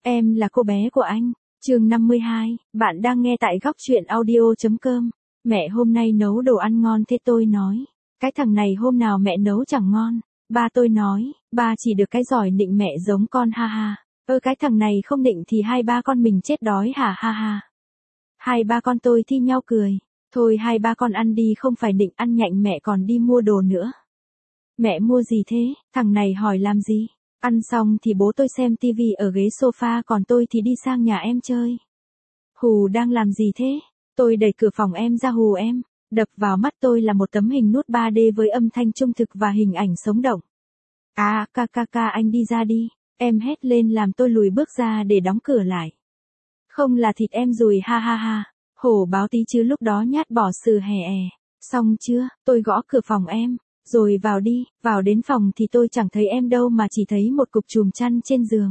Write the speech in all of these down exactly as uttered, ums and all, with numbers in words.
Em là cô bé của anh. Chương năm mươi hai, bạn đang nghe tại góc truyện audio.com. Mẹ hôm nay nấu đồ ăn ngon thế tôi nói. Cái thằng này hôm nào mẹ nấu chẳng ngon. Ba tôi nói, ba chỉ được cái giỏi nịnh mẹ giống con ha ha. Ơ cái thằng này không nịnh thì hai ba con mình chết đói hả ha ha. Hai ba con tôi thi nhau cười. Thôi hai ba con ăn đi không phải định ăn nhạnh mẹ còn đi mua đồ nữa. Mẹ mua gì thế? Thằng này hỏi làm gì? Ăn xong thì bố tôi xem tivi ở ghế sofa còn tôi thì đi sang nhà em chơi. Hù đang làm gì thế? Tôi đẩy cửa phòng em ra hù em. Đập vào mắt tôi là một tấm hình nút ba D với âm thanh trung thực và hình ảnh sống động. À, ca ca ca anh đi ra đi. Em hét lên làm tôi lùi bước ra để đóng cửa lại. Không là thịt em rồi ha ha ha. Hổ báo tí chứ lúc đó nhát bỏ sừ hè è. Xong chưa, tôi gõ cửa phòng em. Rồi vào đi, vào đến phòng thì tôi chẳng thấy em đâu mà chỉ thấy một cục chùm chăn trên giường.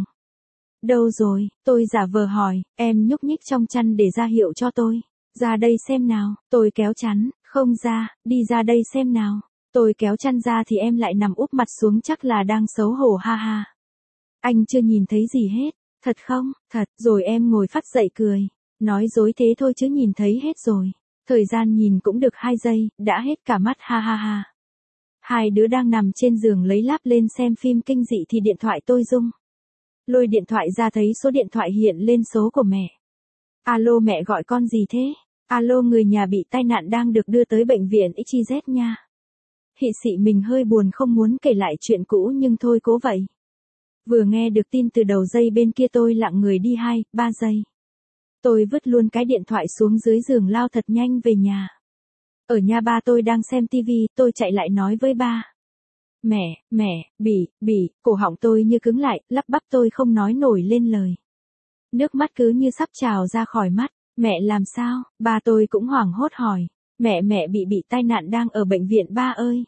Đâu rồi, tôi giả vờ hỏi, em nhúc nhích trong chăn để ra hiệu cho tôi. Ra đây xem nào, tôi kéo chăn, không ra, đi ra đây xem nào. Tôi kéo chăn ra thì em lại nằm úp mặt xuống chắc là đang xấu hổ ha ha. Anh chưa nhìn thấy gì hết, thật không, thật, rồi em ngồi phắt dậy cười. Nói dối thế thôi chứ nhìn thấy hết rồi. Thời gian nhìn cũng được hai giây, đã hết cả mắt ha ha ha. Hai đứa đang nằm trên giường lấy láp lên xem phim kinh dị thì điện thoại tôi rung. Lôi điện thoại ra thấy số điện thoại hiện lên số của mẹ. Alo mẹ gọi con gì thế? Alo người nhà bị tai nạn đang được đưa tới bệnh viện ích zét nha. Hị xị mình hơi buồn không muốn kể lại chuyện cũ nhưng thôi cố vậy. Vừa nghe được tin từ đầu dây bên kia tôi lặng người đi hai, ba giây. Tôi vứt luôn cái điện thoại xuống dưới giường lao thật nhanh về nhà. Ở nhà ba tôi đang xem tivi, tôi chạy lại nói với ba. Mẹ, mẹ, bỉ, bỉ, cổ họng tôi như cứng lại, lắp bắp tôi không nói nổi lên lời. Nước mắt cứ như sắp trào ra khỏi mắt, mẹ làm sao, ba tôi cũng hoảng hốt hỏi. Mẹ mẹ bị bị tai nạn đang ở bệnh viện ba ơi.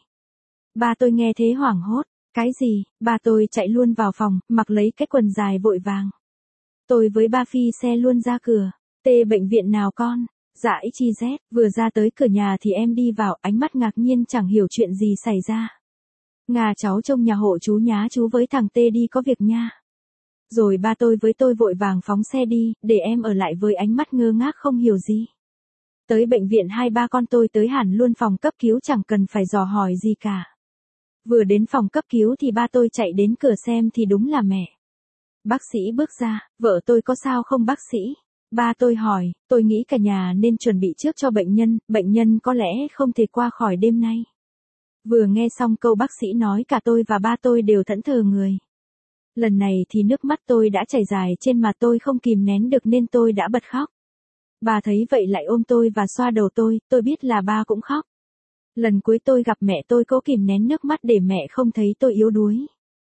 Ba tôi nghe thế hoảng hốt, cái gì, ba tôi chạy luôn vào phòng, mặc lấy cái quần dài vội vàng. Tôi với ba phi xe luôn ra cửa, tê bệnh viện nào con? Dạ ích zét, vừa ra tới cửa nhà thì em đi vào, ánh mắt ngạc nhiên chẳng hiểu chuyện gì xảy ra. Ngà cháu trông nhà hộ chú nhá chú với thằng Tê đi có việc nha. Rồi ba tôi với tôi vội vàng phóng xe đi, để em ở lại với ánh mắt ngơ ngác không hiểu gì. Tới bệnh viện hai ba con tôi tới hẳn luôn phòng cấp cứu chẳng cần phải dò hỏi gì cả. Vừa đến phòng cấp cứu thì ba tôi chạy đến cửa xem thì đúng là mẹ. Bác sĩ bước ra, vợ tôi có sao không bác sĩ? Ba tôi hỏi, tôi nghĩ cả nhà nên chuẩn bị trước cho bệnh nhân, bệnh nhân có lẽ không thể qua khỏi đêm nay. Vừa nghe xong câu bác sĩ nói cả tôi và ba tôi đều thẫn thờ người. Lần này thì nước mắt tôi đã chảy dài trên mặt tôi không kìm nén được nên tôi đã bật khóc. Bà thấy vậy lại ôm tôi và xoa đầu tôi, tôi biết là ba cũng khóc. Lần cuối tôi gặp mẹ tôi cố kìm nén nước mắt để mẹ không thấy tôi yếu đuối.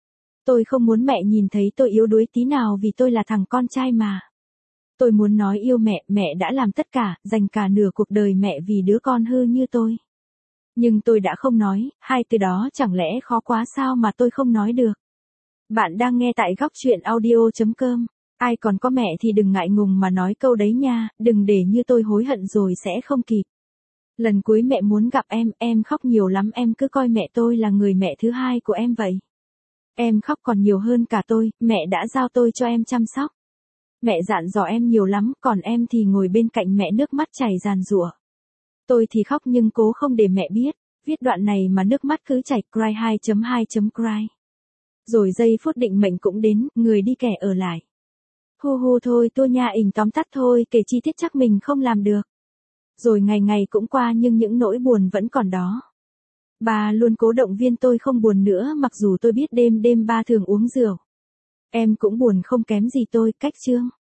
Tôi không muốn mẹ nhìn thấy tôi yếu đuối tí nào vì tôi là thằng con trai mà. Tôi muốn nói yêu mẹ, mẹ đã làm tất cả, dành cả nửa cuộc đời mẹ vì đứa con hư như tôi. Nhưng tôi đã không nói, hai từ đó chẳng lẽ khó quá sao mà tôi không nói được. Bạn đang nghe tại góc truyện audio.com. Ai còn có mẹ thì đừng ngại ngùng mà nói câu đấy nha, đừng để như tôi hối hận rồi sẽ không kịp. Lần cuối mẹ muốn gặp em, em khóc nhiều lắm em cứ coi mẹ tôi là người mẹ thứ hai của em vậy. Em khóc còn nhiều hơn cả tôi, mẹ đã giao tôi cho em chăm sóc. Mẹ dặn dò em nhiều lắm, còn em thì ngồi bên cạnh mẹ nước mắt chảy ràn rụa. Tôi thì khóc nhưng cố không để mẹ biết, viết đoạn này mà nước mắt cứ chảy cry hai chấm hai chấm cry. Rồi giây phút định mệnh cũng đến, người đi kẻ ở lại. Hu hu thôi tôi nha ỉnh tóm tắt thôi, kể chi tiết chắc mình không làm được. Rồi ngày ngày cũng qua nhưng những nỗi buồn vẫn còn đó. Bà luôn cố động viên tôi không buồn nữa mặc dù tôi biết đêm đêm ba thường uống rượu. Em cũng buồn không kém gì tôi, cách chương.